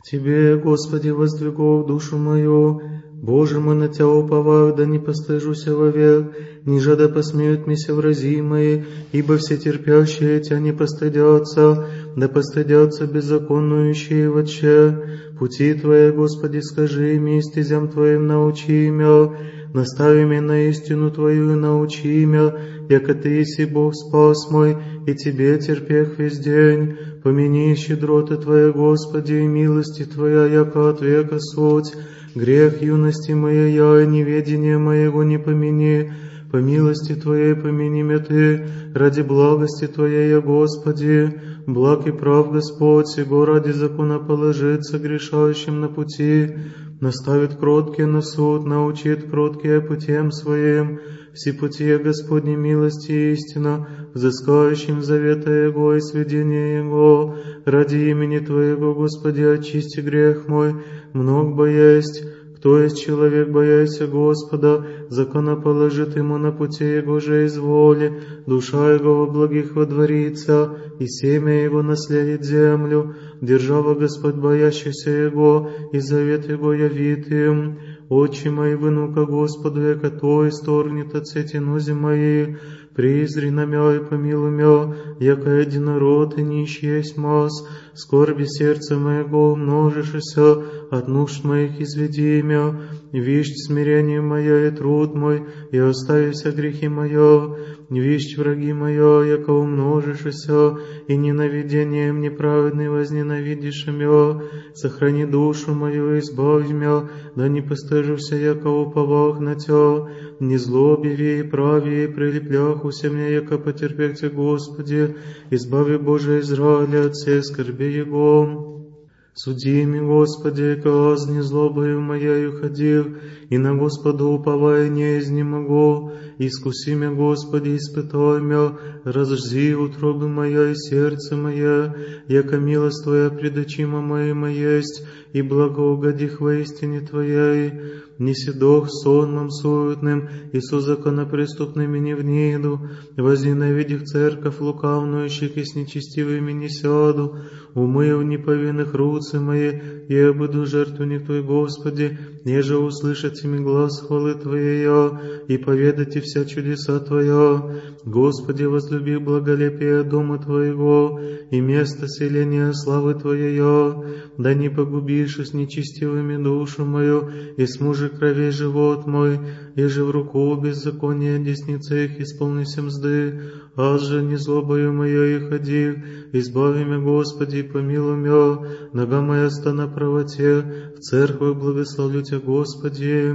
Тебе, Господи, воздвигу душу мою, Боже мой, на Тя уповаю, да не постыжуся вовек, ниже да посмеют меня врази мои, ибо все терпящие Тя не постыдятся, да постыдятся беззаконующие вотще. Пути Твои, Господи, скажи ми, стезям Твоим научи мя, настави меня на истину Твою и научи мя, яко Ты еси Бог спас мой, и Тебе терпех весь день. Помяни щедроты Твоя, Господи, и милости Твоя, яко от века суть. Грех юности моей я, и неведение моего не помяни. По милости Твоей помяни меня Ты, ради благости Твоей, я, Господи. Благ и прав Господь, сего ради закона положится грешающим на пути. Наставит кроткие на суд, научит кроткие путем своим. Все пути Господни милости и истина, взыскающим завета Его и сведения Его. Ради имени Твоего, Господи, очисти грех мой, много боясь. Кто есть человек, бояся Господа, закона положит ему на пути Его же изволи, душа Его во благих водворится, и семя Его наследит землю. Держава Господь боящийся Его, и завет Его явит им. Очи мои внука Господу, яко То исторгнет от сети нози мои, призри на мя и помилуй мя, яко единород и нищий есть мас, скорби сердца моего умножишься, от нужд моих изведи мя, вищ смирение мое и труд мой, и оставися грехи моя, вищ враги моя, яко умножишься, и ненавидением неправедный возненавидишь мя, сохрани душу мою, избавь мя, да не постыжуся, яко уповах на Тя, не злобиви и прави, и прилепляхуся мне, яко потерпехте, Господи, избави Боже Израиля от всей скорби Его. Суди ми, Господи, казни злобою моею ходил, и на Господа уповая не изнемогу. Искуси меня, Господи, испытай меня, разжзи утробы моя и сердце мое, яко милость Твоя пред очима моими есть, и благоугодих во истине Твоей. Неси дох сонмом суетным, и со законопреступными не вниду, возненавидих церковь лукавнующих, и с нечестивыми не сяду, умыв неповинных руцы мои, я буду жертвенник Твой, Господи, неже услышать ими глаз хвалы Твоя, и поведать и вся чудеса Твоя. Господи, возлюби благолепие дома Твоего, и место селения славы Твоей, да не погубишь с нечестивыми душу мою, и с мужа крови живот мой, еже в руку беззакония десница их исполнися мзды, аз же не злобою моей ходи, избави меня, Господи, помилуй меня, нога моя ста на правоте, в церкви благословлю Тебя, Господи.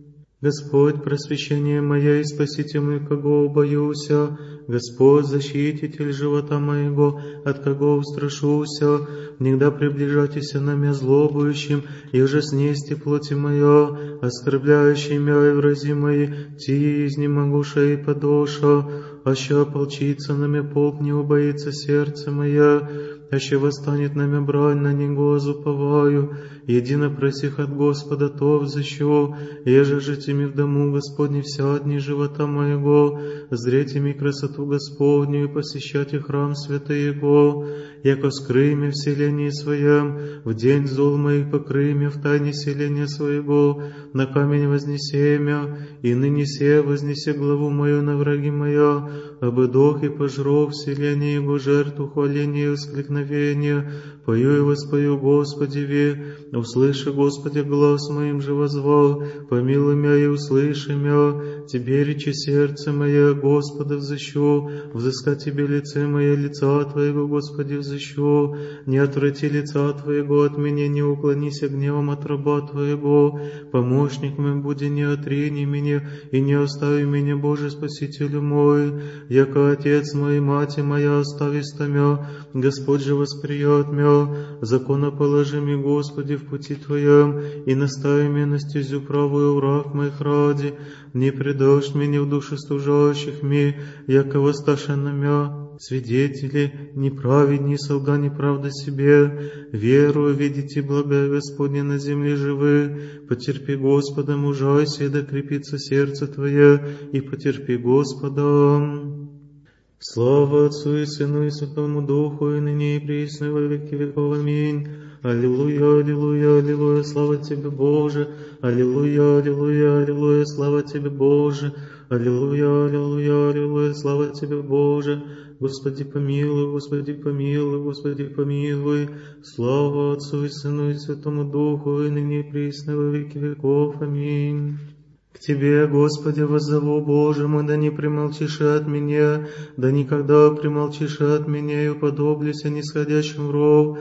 Господь, просвещение мое и спаситель мой, кого убоюся, Господь, защититель живота моего, от кого устрашуся, негда приближайтеся на меня злобующим, и ужаснести плоти моя, оскорбляющий меня и врази мои, ти изнемогуша и подоша, аще ополчится на меня полк, не убоится сердце мое, аще восстанет на меня брань, на него зуповаю, едино просих от Господа, то взыщу, еже житими в дому Господне вся дни живота моего, зрите ми красоту Господню и посещайте храм святый Его, яко скрый меня в селении своем, в день зол моих покрый меня в тайне селения своего, на камень вознеси мя, и ныне се вознеси главу мою на враги моя, обыдох и пожру в селении Его жертву, хваление и воскликновение, пою и воспою Господи ви, услыши, Господи, глаз моим же возвал, помилуй меня и услыши меня, Тебе речи сердце мое, Господа взыщу, взыскать Тебе лице мое, лица Твоего, Господи, взыщу, не отврати лица Твоего от меня, не уклонися гневом от раба Твоего, помощник мой буди, не отрини меня, и не остави меня, Боже, Спасителю мой, яко Отец мой, Мать моя, остави стамя, Господь же восприят мя, закона положи ми, Господи, в пути Твоем, и настави меня на стезю правую враг моих ради, не предашь меня в душу стужающих ми, яко воссташа на мя, свидетели, неправедни, солга неправда себе, верую, видите благое Господне на земле живы, потерпи Господа, мужайся, да крепится сердце Твое, и потерпи Господа. Слава Отцу и Сыну и Святому Духу, и ныне и присно, и во веки веков. Аминь. Аллилуйя, аллилуйя, аллилуйя, слава Тебе, Боже. Аллилуйя, аллилуйя, аллилуйя, слава Тебе, Боже. Аллилуйя, аллилуйя, аллилуйя, слава Тебе, Боже. Господи помилуй, Господи помилуй, Господи помилуй. Слава Отцу и Сыну и Святому Духу, и ныне и присно, и во веки веков. Аминь. К Тебе, Господи, воззову, Боже мой, да не примолчишь от меня, да никогда примолчишь от меня, и уподоблюся нисходящим в ров.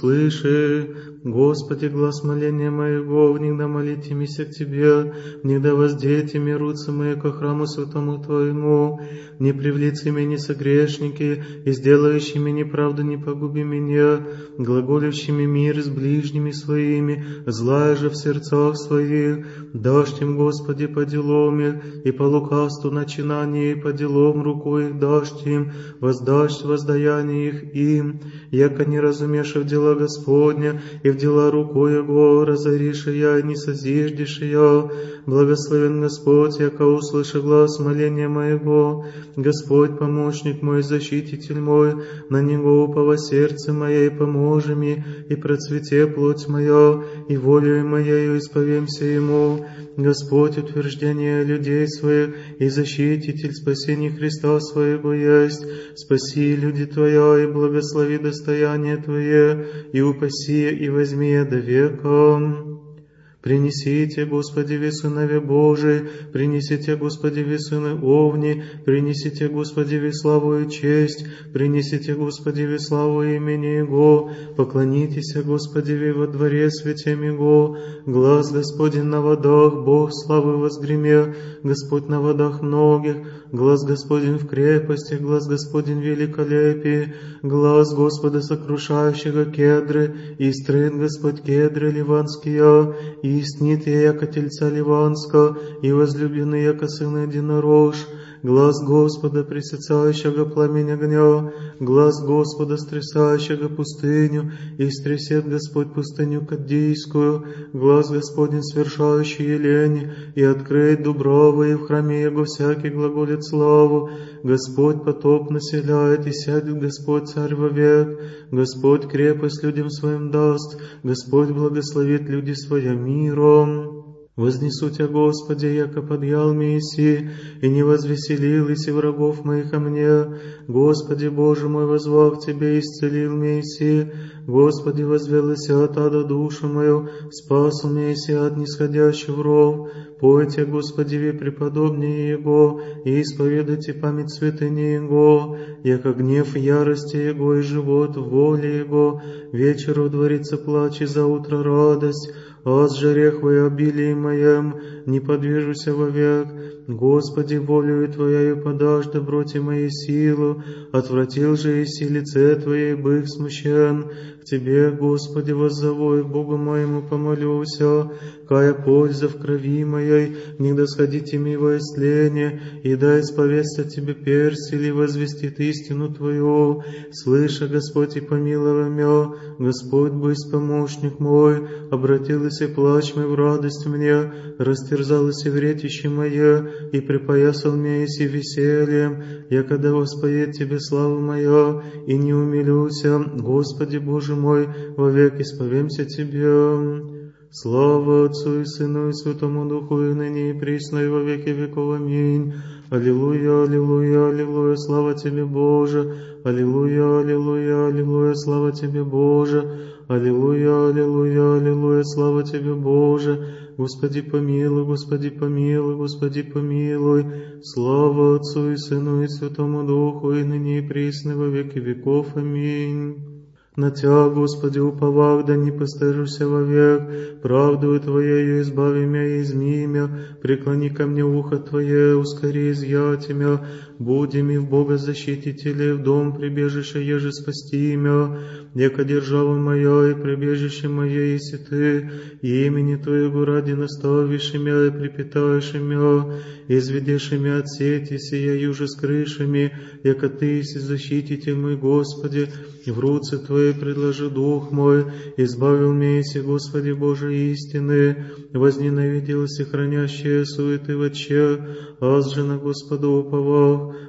Услыши, Господи, глас моления моего, внегда молите мися к Тебе, внегда воздейте мне руцы мои ко храму святому Твоему, не привлеци меня согрешники, и сделающими неправду не погуби меня, глаголющими мир с ближними своими, злая же в сердцах своих, дашь им, Господи, по делам их, и по лукавству начинания, и по делам рукой их дашь им, воздашь воздаяние их им, яко не разумешь в дела Господня, и в дела рукой Его разоришь я, и не созиждешь я. Благословен Господь, яко услыши глаз моления моего. Господь, помощник мой, защититель мой, на Него упова сердце мое, и поможи мне, и процвете плоть моя, и волею моею исповемся Ему. Господь, утверждение людей своих, и защититель спасения Христа своего есть. Спаси, люди Твоя, и благослови достояние Твое, и упаси, и возьми до века. Принесите, Господи, ви сынове Божии, принесите, Господи, ви сыны Овни, принесите, Господи, ви славу и честь, принесите, Господи, ви славу имени Его, поклонитесь, Господи, ви во дворе святем Его, глаз Господень на водах, Бог славы возгреме, Господь на водах многих, глаз Господень в крепости, глаз Господень в великолепии, глаз Господа сокрушающего кедры, и стрит Господь кедры ливанские, и истнит я, яко тельца ливанска, и возлюбленный, яко сын единорож, глаз Господа, пресыцающего пламень огня, глаз Господа, стрясающего пустыню, и стрясет Господь пустыню Каддийскую, глаз Господень, свершающий елень, и откроет дубровы, и в храме Его всякий глаголит славу. Господь потоп населяет, и сядет Господь царь вовек. Господь крепость людям своим даст, Господь благословит люди своя миром. Вознесу Тебя, Господи, яко подъял Месси, и не возвеселились и врагов моих о мне. Господи, Боже мой, возвав Тебе, исцелил Месси. Господи, возвелась от ада душу мою, спас Месси от нисходящих в ров. Пойте, Господи, ви преподобнее Его, и исповедайте память святыни Его, яко гнев ярости Его и живот в воле Его. Вечеру дворится плач, и за утро радость, аз жарех во обилии моем, не подвижуся вовек. Господи, волею Твоею подашь доброте моей силу, отвратил же и лице Твоей, быв смущен. К Тебе, Господи, воззову, и к Богу моему помолюся, кая польза в крови моей, не досходите ми во истление, и дай исповесться Тебе персть, или возвестит истину Твою. Слыша, Господь, и помилуй меня, Господь, бысть помощник мой, обратилась и плач мой в радость мне, растерзалось и вретище мое, и припоясал меня и весельем, я когда воспоет Тебе славу моя, и не умилюся, Господи Боже мой, вовек исповемся Тебе. Слава Отцу и Сыну и Святому Духу, и ныне и присно, и во веки веков. Аминь. Аллилуйя, аллилуйя, аллилуйя, слава Тебе, Боже. Аллилуйя, аллилуйя, аллилуйя, слава Тебе, Боже. Аллилуйя, аллилуйя, аллилуйя, слава Тебе, Боже. Господи помилуй, Господи помилуй, Господи помилуй. Слава Отцу и Сыну и Святому Духу, и ныне и присно, во веки веков. Аминь. На Тя, Господи, уповах, да не постыжуся вовек, правдою Твоею избави мя и изми мя, преклони ко мне ухо Твое, ускори изъятия мя, буди ми в Бога защитителя, в дом прибежище еже спасти мя, яко держава моя и прибежище мое, еси Ты, и имени Твоего ради наставишь мя и припитаешь мя, изведешь мя от сети сия юже с крышами, яко Ты еси защититель мой, Господи, в руце Твоей предложи дух мой, избавил меня, еси, Господи Боже истины, возненавиделась и хранящая суеты в отче, аз же на Господа уповах,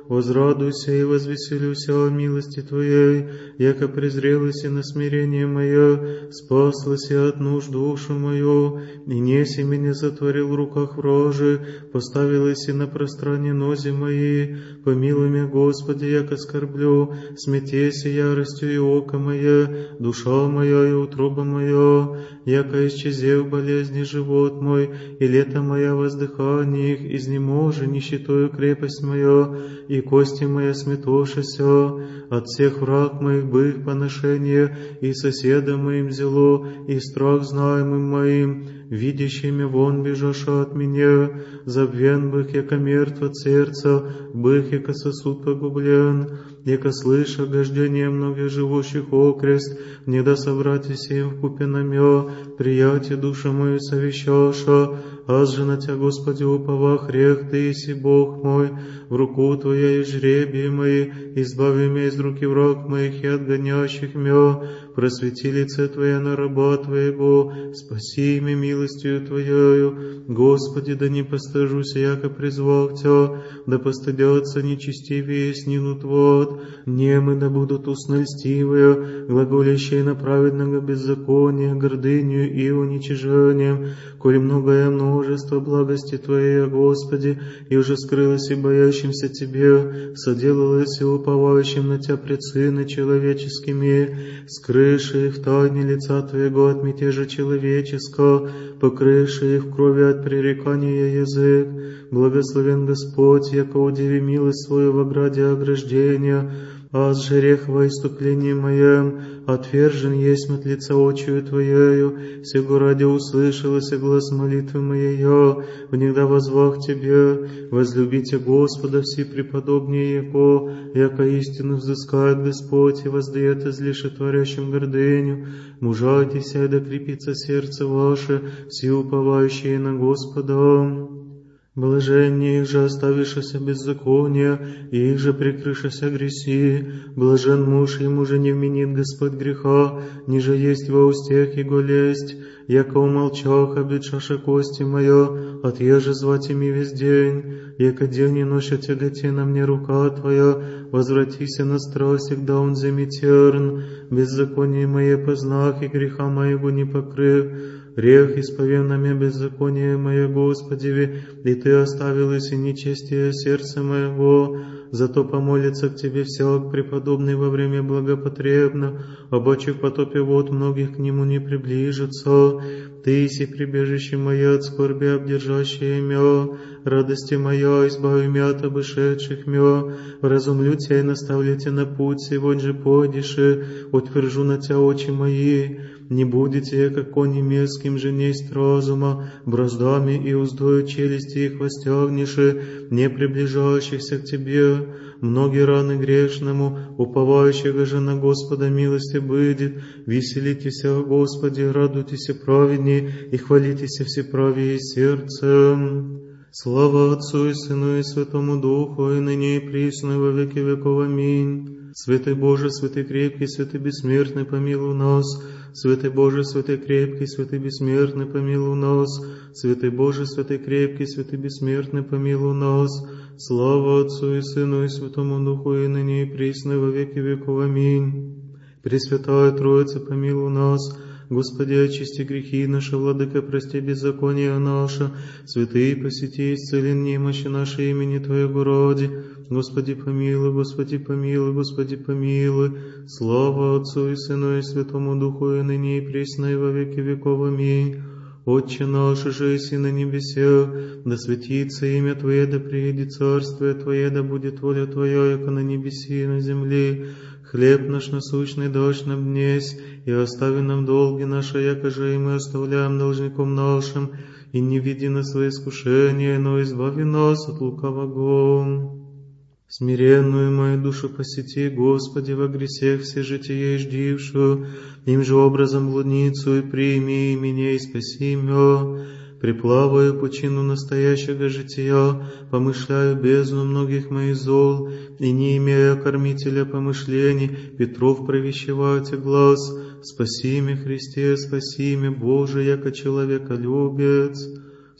возрадуйся и возвеселюся о милости Твоей, яко презрелась и на смирение мое, спаслась и от нужд душу мою, и неси меня затворил в руках вражи, поставилась и на пространье нози мои, помилуй меня, Господи, яко скорблю, смятейся яростью и око мое, душа моя и утроба моя, яко исчезев болезни живот мой, и лето моя воздыхание их, изнеможе нищетою крепость моя, и кости моя сметошися, от всех враг моих бых поношение, и соседа моим зело, и страх знаемым моим, видящими вон бежаша от меня, забвен бых, яко мертв от сердца, бых, яко сосуд погублен, яко слыша гождение многих живущих окрест, не да собратися им вкупе намё, приятие душа мою совещаша, аз же на Тя, Господи, упова, хрех Ты иси Бог мой, в руку Твоя и жребии мои, избави меня из руки враг моих и от гонящих мя, просвети лице Твое на раба Твоего, спаси меня милостью Твоею, Господи, да не постыжуся, яко призвал Тя, да постыдятся нечестивые снинут вод, немы да будут устны льстивые, глаголящие на праведного беззакония, гордыню и уничижением, коли многое множество благости Твоей, Господи, и уже скрылось и боящимся Тебе, соделалось и уповающим на Тя пред сыны человеческими, скрыши их в тайне лица Твоего от мятежа человеческого, покрыши их в крови от пререкания язык. Благословен Господь, яко удиви милость Свою в ограде ограждения, аз же рех во иступлении моем, отвержен есть от лица очию Твоею, сего ради услышалась глаз молитвы моей, внегда возвах Тебе, возлюбите Господа все преподобнее Его, яко истину взыскает Господь и воздает излише творящим гордыню, мужайтесь, и да крепится сердце ваше, все уповающие на Господа. Блаженнее их же оставившися беззакония, и их же прикрывшися греси. Блажен муж, ему же не вменит Господь греха, ниже есть во устех его лесть. Яко умолчах, обличаша кости моя, отъеже звать ими весь день. Яко день и ночь отяготе на мне рука Твоя, возвратися на страсть, когда он заметерн. Беззаконие мое познах, и греха моего не покрыв. Грех исповем на меня беззаконие мое, Господи, и Ты оставилась и нечестие сердца моего, зато помолится к Тебе всяк преподобный во время благопотребно, обаче в потопе вод многих к Нему не приближится. Ты си прибежище мое от скорби обдержащее мя, радости моя, избави мя от обышедших мя, вразумлю Тя и наставлю Тя на путь, сегодня же пойдеши, утвержу на Тя очи мои. Не будете, как кони мерзким же несть разума, браздами и уздою челюсти их востягнеши, не приближающихся к Тебе. Многие раны грешному, уповающего же на Господа милости будет. Веселитесь о Господе, радуйтесь праведнее, и хвалитесь всеправие сердцем. Слава Отцу и Сыну и Святому Духу, и ныне и присно, и во веки веков. Аминь. Святый Боже, святый крепкий, святый бессмертный, помилуй нас. Святый Боже, святый крепкий, святый бессмертный, помилуй нас. Святый Боже, святый крепкий, святый бессмертный, помилуй нас. Слава Отцу и Сыну и Святому Духу, и ныне и присно, и во веки веков. Аминь. Пресвятая Троица, помилуй нас. Господи, очисти грехи наши, Владыка, прости беззаконие наше, святые посети, исцели немощи наши имени Твоего ради. Господи, помилуй, Господи, помилуй, Господи, помилуй. Слава Отцу и Сыну и Святому Духу, и ныне и присно, и во веки веков. Аминь. Отче наш, же и на небесах, да светится имя Твое, да приедет царствие Твое, да будет воля Твоя, яко на небеси и на земле. Хлеб наш насущный дашь нам днесь, и остави нам долги наши, яко же и мы оставляем должником нашим, и не веди нас во искушение, но избави нас от лукавого. Смиренную мою душу посети, Господи, во гресех все житие ждившую, им же образом блудницу и прими меня и спаси мя. Приплаваю пучину настоящего жития, помышляю бездну многих моих зол, и не имея кормителя помышлений, Петров провещевайте глаз. Спаси меня, Христе, спаси меня, Боже, яко человеколюбец.